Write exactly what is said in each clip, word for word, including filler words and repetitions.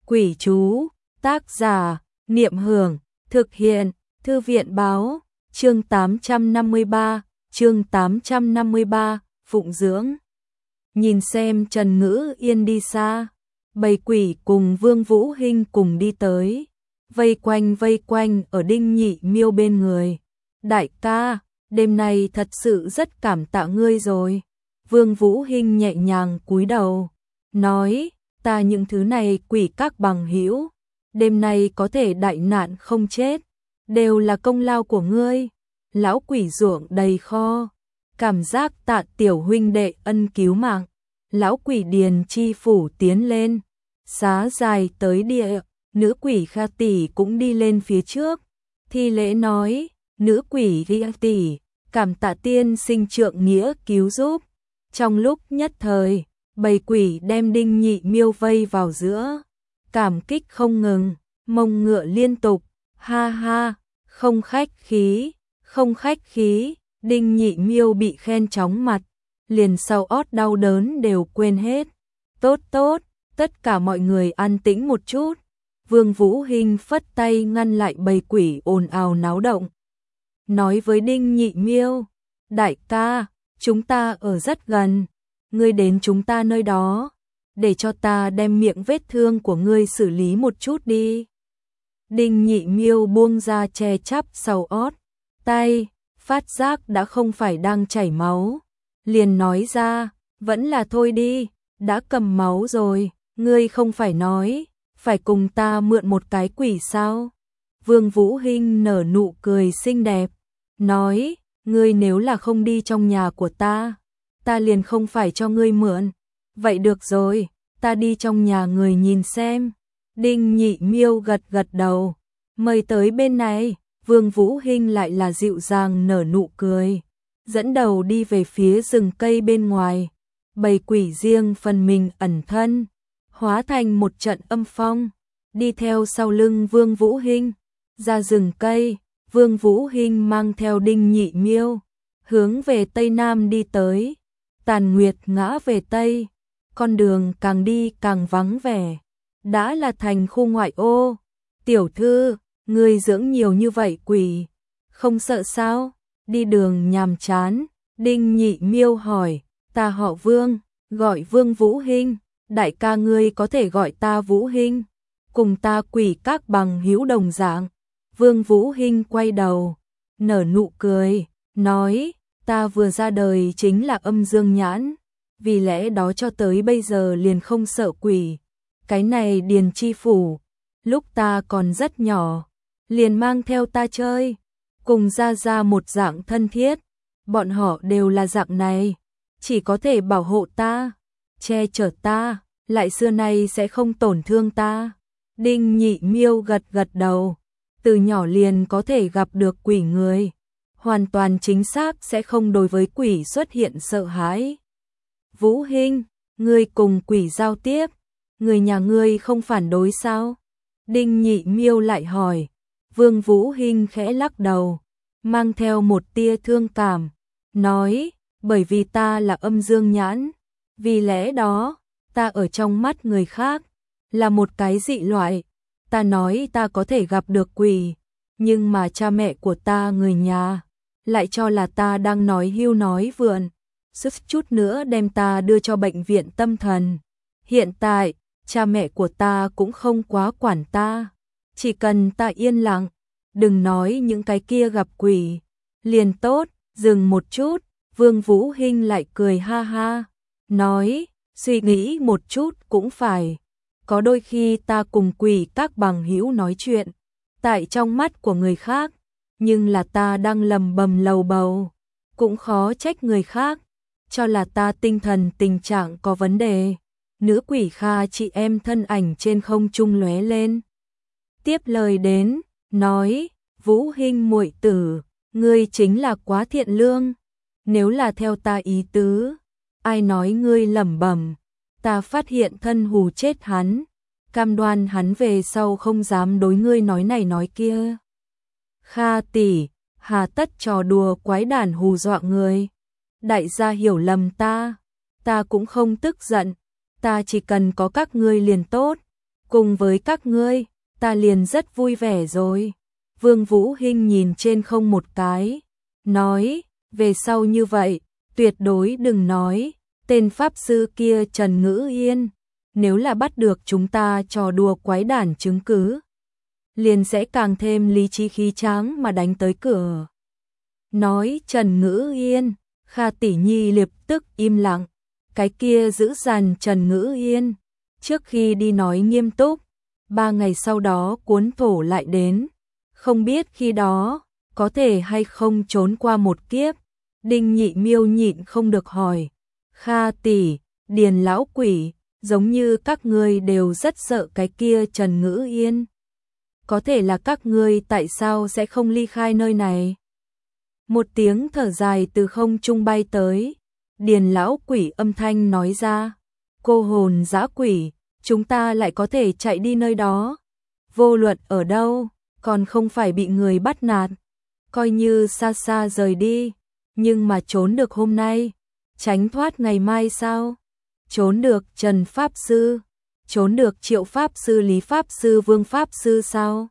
Quỷ chú, tác giả, Niệm Hưởng, thực hiện, Thư viện báo, chương tám trăm năm mươi ba, chương tám trăm năm mươi ba, phụng dưỡng. Nhìn xem Trần Ngữ Yên đi xa, bầy quỷ cùng Vương Vũ Hinh cùng đi tới, vây quanh vây quanh ở Đinh Nhị Miêu bên người. Đại ca, đêm nay thật sự rất cảm tạ ngươi rồi. Vương Vũ Hinh nhẹ nhàng cúi đầu, nói, ta những thứ này quỷ các bằng hữu, đêm nay có thể đại nạn không chết, đều là công lao của ngươi. Lão quỷ ruộng đầy kho, cảm giác tạ tiểu huynh đệ ân cứu mạng. Lão quỷ Điền Chi Phủ tiến lên, xá dài tới địa, nữ quỷ Kha tỷ cũng đi lên phía trước, thi lễ nói, nữ quỷ Ghi tỷ, cảm tạ tiên sinh trượng nghĩa cứu giúp. Trong lúc nhất thời, bầy quỷ đem Đinh Nhị Miêu vây vào giữa, cảm kích không ngừng, mông ngựa liên tục, ha ha, không khách khí, không khách khí. Đinh Nhị Miêu bị khen chóng mặt, liền sau ót đau đớn đều quên hết. Tốt tốt, tất cả mọi người an tĩnh một chút. Vương Vũ Hinh phất tay ngăn lại bầy quỷ ồn ào náo động, nói với Đinh Nhị Miêu, đại ca, chúng ta ở rất gần, ngươi đến chúng ta nơi đó, để cho ta đem miệng vết thương của ngươi xử lý một chút đi. Đinh Nhị Miêu buông ra che chắp sau ót, tay, phát giác đã không phải đang chảy máu, liền nói ra, vẫn là thôi đi, đã cầm máu rồi, ngươi không phải nói, phải cùng ta mượn một cái quỷ sao? Vương Vũ Hinh nở nụ cười xinh đẹp, nói, ngươi nếu là không đi trong nhà của ta, ta liền không phải cho ngươi mượn. Vậy được rồi, ta đi trong nhà người nhìn xem. Đinh Nhị Miêu gật gật đầu, mời tới bên này. Vương Vũ Hinh lại là dịu dàng nở nụ cười, dẫn đầu đi về phía rừng cây bên ngoài. Bầy quỷ riêng phần mình ẩn thân, hóa thành một trận âm phong, đi theo sau lưng Vương Vũ Hinh. Ra rừng cây, Vương Vũ Hinh mang theo Đinh Nhị Miêu, hướng về Tây Nam đi tới. Tàn nguyệt ngã về Tây, con đường càng đi càng vắng vẻ, đã là thành khu ngoại ô. Tiểu thư, ngươi dưỡng nhiều như vậy quỷ, không sợ sao? Đi đường nhàm chán. Đinh Nhị Miêu hỏi, ta họ Vương, gọi Vương Vũ Hinh, đại ca ngươi có thể gọi ta Vũ Hinh, cùng ta quỷ các bằng hữu đồng dạng. Vương Vũ Hinh quay đầu, nở nụ cười, nói, ta vừa ra đời chính là âm dương nhãn, vì lẽ đó cho tới bây giờ liền không sợ quỷ. Cái này Điền Chi Phủ, lúc ta còn rất nhỏ, liền mang theo ta chơi, cùng ra ra một dạng thân thiết, bọn họ đều là dạng này, chỉ có thể bảo hộ ta, che chở ta, lại xưa nay sẽ không tổn thương ta. Đinh Nhị Miêu gật gật đầu, từ nhỏ liền có thể gặp được quỷ người, hoàn toàn chính xác sẽ không đối với quỷ xuất hiện sợ hãi. Vũ Hinh, ngươi cùng quỷ giao tiếp, người nhà ngươi không phản đối sao? Đinh Nhị Miêu lại hỏi. Vương Vũ Hinh khẽ lắc đầu, mang theo một tia thương cảm, nói, bởi vì ta là âm dương nhãn, vì lẽ đó, ta ở trong mắt người khác, là một cái dị loại. Ta nói ta có thể gặp được quỷ, nhưng mà cha mẹ của ta người nhà, lại cho là ta đang nói hưu nói vượn, suýt chút nữa đem ta đưa cho bệnh viện tâm thần. Hiện tại, cha mẹ của ta cũng không quá quản ta. Chỉ cần ta yên lặng, đừng nói những cái kia gặp quỷ, liền tốt. Dừng một chút, Vương Vũ Hinh lại cười ha ha, nói, suy nghĩ một chút cũng phải. Có đôi khi ta cùng quỷ các bằng hữu nói chuyện, tại trong mắt của người khác, nhưng là ta đang lầm bầm lầu bầu, cũng khó trách người khác, cho là ta tinh thần tình trạng có vấn đề. Nữ quỷ Kha chị em thân ảnh trên không trung lóe lên, tiếp lời đến, nói, Vũ Hinh muội tử, ngươi chính là quá thiện lương, nếu là theo ta ý tứ, ai nói ngươi lẩm bẩm, ta phát hiện thân hù chết hắn, cam đoan hắn về sau không dám đối ngươi nói này nói kia. Kha tỷ, hà tất trò đùa quái đản hù dọa người, đại gia hiểu lầm ta, ta cũng không tức giận, ta chỉ cần có các ngươi liền tốt, cùng với các ngươi, ta liền rất vui vẻ rồi. Vương Vũ Hinh nhìn trên không một cái, nói, về sau như vậy, tuyệt đối đừng nói, tên pháp sư kia Trần Ngữ Yên, nếu là bắt được chúng ta trò đùa quái đản chứng cứ, liền sẽ càng thêm lý trí khí tráng mà đánh tới cửa. Nói Trần Ngữ Yên, Kha Tỷ Nhi lập tức im lặng, cái kia giữ dằn Trần Ngữ Yên, trước khi đi nói nghiêm túc, ba ngày sau đó cuốn thổ lại đến, không biết khi đó, có thể hay không trốn qua một kiếp. Đinh Nhị Miêu nhịn không được hỏi, Kha tỷ, Điền lão quỷ, giống như các ngươi đều rất sợ cái kia Trần Ngữ Yên. Có thể là các ngươi tại sao sẽ không ly khai nơi này? Một tiếng thở dài từ không trung bay tới, Điền lão quỷ âm thanh nói ra, cô hồn dã quỷ, chúng ta lại có thể chạy đi nơi đó. Vô luận ở đâu, còn không phải bị người bắt nạt, coi như xa xa rời đi, nhưng mà trốn được hôm nay, tránh thoát ngày mai sao? Trốn được Trần Pháp Sư, trốn được Triệu Pháp Sư, Lý Pháp Sư, Vương Pháp Sư sao?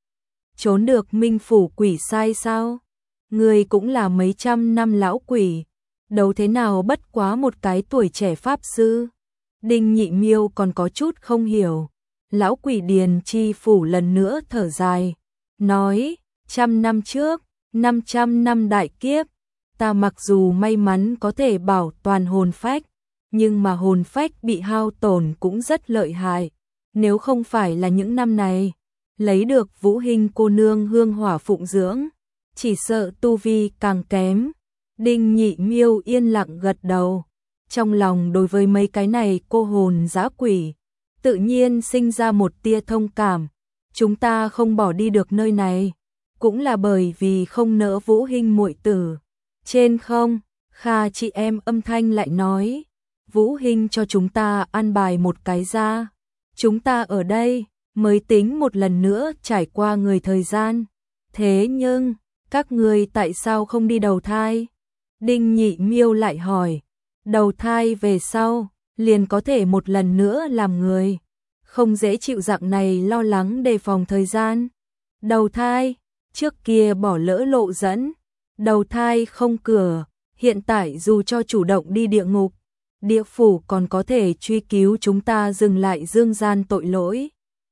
Trốn được Minh Phủ quỷ sai sao? Người cũng là mấy trăm năm lão quỷ, đâu thế nào bất quá một cái tuổi trẻ Pháp Sư. Đinh Nhị Miêu còn có chút không hiểu, lão quỷ Điền Chi Phủ lần nữa thở dài, nói, trăm năm trước, năm trăm năm đại kiếp, ta mặc dù may mắn có thể bảo toàn hồn phách, nhưng mà hồn phách bị hao tổn cũng rất lợi hại. Nếu không phải là những năm này, lấy được Vũ Hinh cô nương hương hỏa phụng dưỡng, chỉ sợ tu vi càng kém. Đinh Nhị Miêu yên lặng gật đầu, trong lòng đối với mấy cái này cô hồn dã quỷ, tự nhiên sinh ra một tia thông cảm. Chúng ta không bỏ đi được nơi này, cũng là bởi vì không nỡ Vũ Hinh muội tử. Trên không, Kha chị em âm thanh lại nói, Vũ Hinh cho chúng ta an bài một cái ra, chúng ta ở đây mới tính một lần nữa trải qua người thời gian. Thế nhưng, các ngươi tại sao không đi đầu thai? Đinh Nhị Miêu lại hỏi, đầu thai về sau, liền có thể một lần nữa làm người, không dễ chịu dạng này lo lắng đề phòng thời gian. Đầu thai, trước kia bỏ lỡ lộ dẫn, đầu thai không cửa, hiện tại dù cho chủ động đi địa ngục, địa phủ còn có thể truy cứu chúng ta dừng lại dương gian tội lỗi.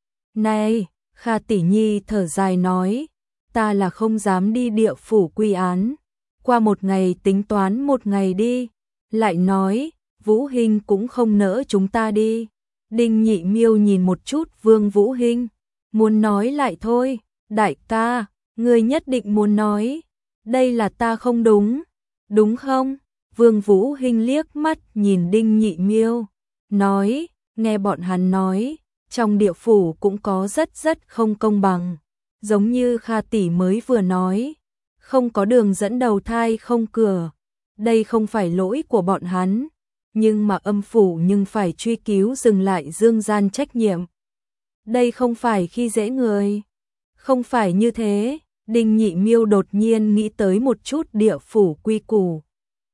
Này, Kha Tỷ Nhi thở dài nói, ta là không dám đi địa phủ quy án, qua một ngày tính toán một ngày đi. Lại nói, Vũ Hinh cũng không nỡ chúng ta đi. Đinh Nhị Miêu nhìn một chút Vương Vũ Hinh, muốn nói lại thôi, đại ca, ngươi nhất định muốn nói, đây là ta không đúng, đúng không? Vương Vũ Hinh liếc mắt nhìn Đinh Nhị Miêu, nói, nghe bọn hắn nói, trong địa phủ cũng có rất rất không công bằng, giống như Kha tỷ mới vừa nói, không có đường dẫn đầu thai không cửa, đây không phải lỗi của bọn hắn, nhưng mà âm phủ nhưng phải truy cứu dừng lại dương gian trách nhiệm. Đây không phải khi dễ người, không phải như thế. Đinh Nhị Miêu đột nhiên nghĩ tới một chút địa phủ quy củ,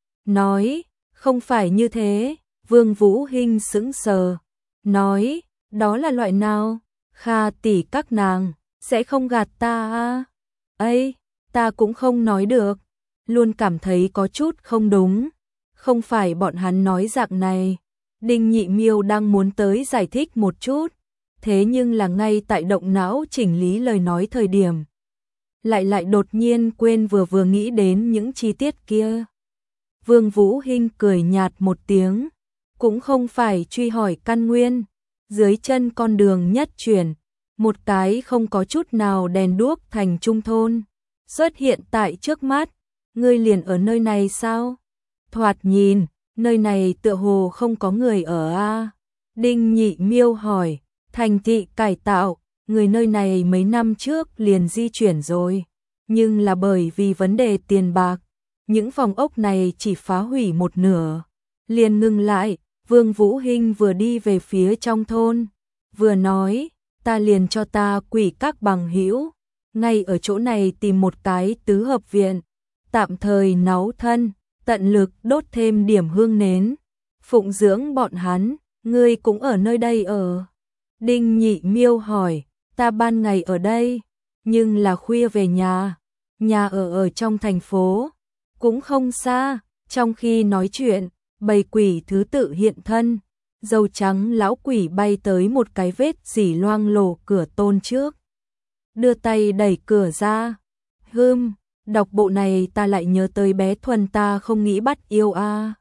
nói, không phải như thế. Vương Vũ Hinh sững sờ, nói, đó là loại nào? Kha tỷ các nàng sẽ không gạt ta à? Ấy, ta cũng không nói được, luôn cảm thấy có chút không đúng, không phải bọn hắn nói dạng này. Đinh Nhị Miêu đang muốn tới giải thích một chút, thế nhưng là ngay tại động não chỉnh lý lời nói thời điểm, lại lại đột nhiên quên vừa vừa nghĩ đến những chi tiết kia. Vương Vũ Hinh cười nhạt một tiếng, cũng không phải truy hỏi căn nguyên, dưới chân con đường nhất chuyển, một cái không có chút nào đèn đuốc thành trung thôn xuất hiện tại trước mắt. Ngươi liền ở nơi này sao? Thoạt nhìn, nơi này tựa hồ không có người ở a. Đinh Nhị Miêu hỏi, thành thị cải tạo, người nơi này mấy năm trước liền di chuyển rồi, nhưng là bởi vì vấn đề tiền bạc, những phòng ốc này chỉ phá hủy một nửa, liền ngừng lại. Vương Vũ Hinh vừa đi về phía trong thôn, vừa nói, ta liền cho ta quỷ các bằng hữu, ngay ở chỗ này tìm một cái tứ hợp viện, tạm thời náu thân, tận lực đốt thêm điểm hương nến, phụng dưỡng bọn hắn. Ngươi cũng ở nơi đây ở. Đinh Nhị Miêu hỏi, ta ban ngày ở đây, nhưng là khuya về nhà, nhà ở ở trong thành phố, cũng không xa. Trong khi nói chuyện, bầy quỷ thứ tự hiện thân, dâu trắng lão quỷ bay tới một cái vết dỉ loang lổ cửa tôn trước. Đưa tay đẩy cửa ra. Hừm, đọc bộ này ta lại nhớ tới bé Thuần ta không nghĩ bắt yêu a. À.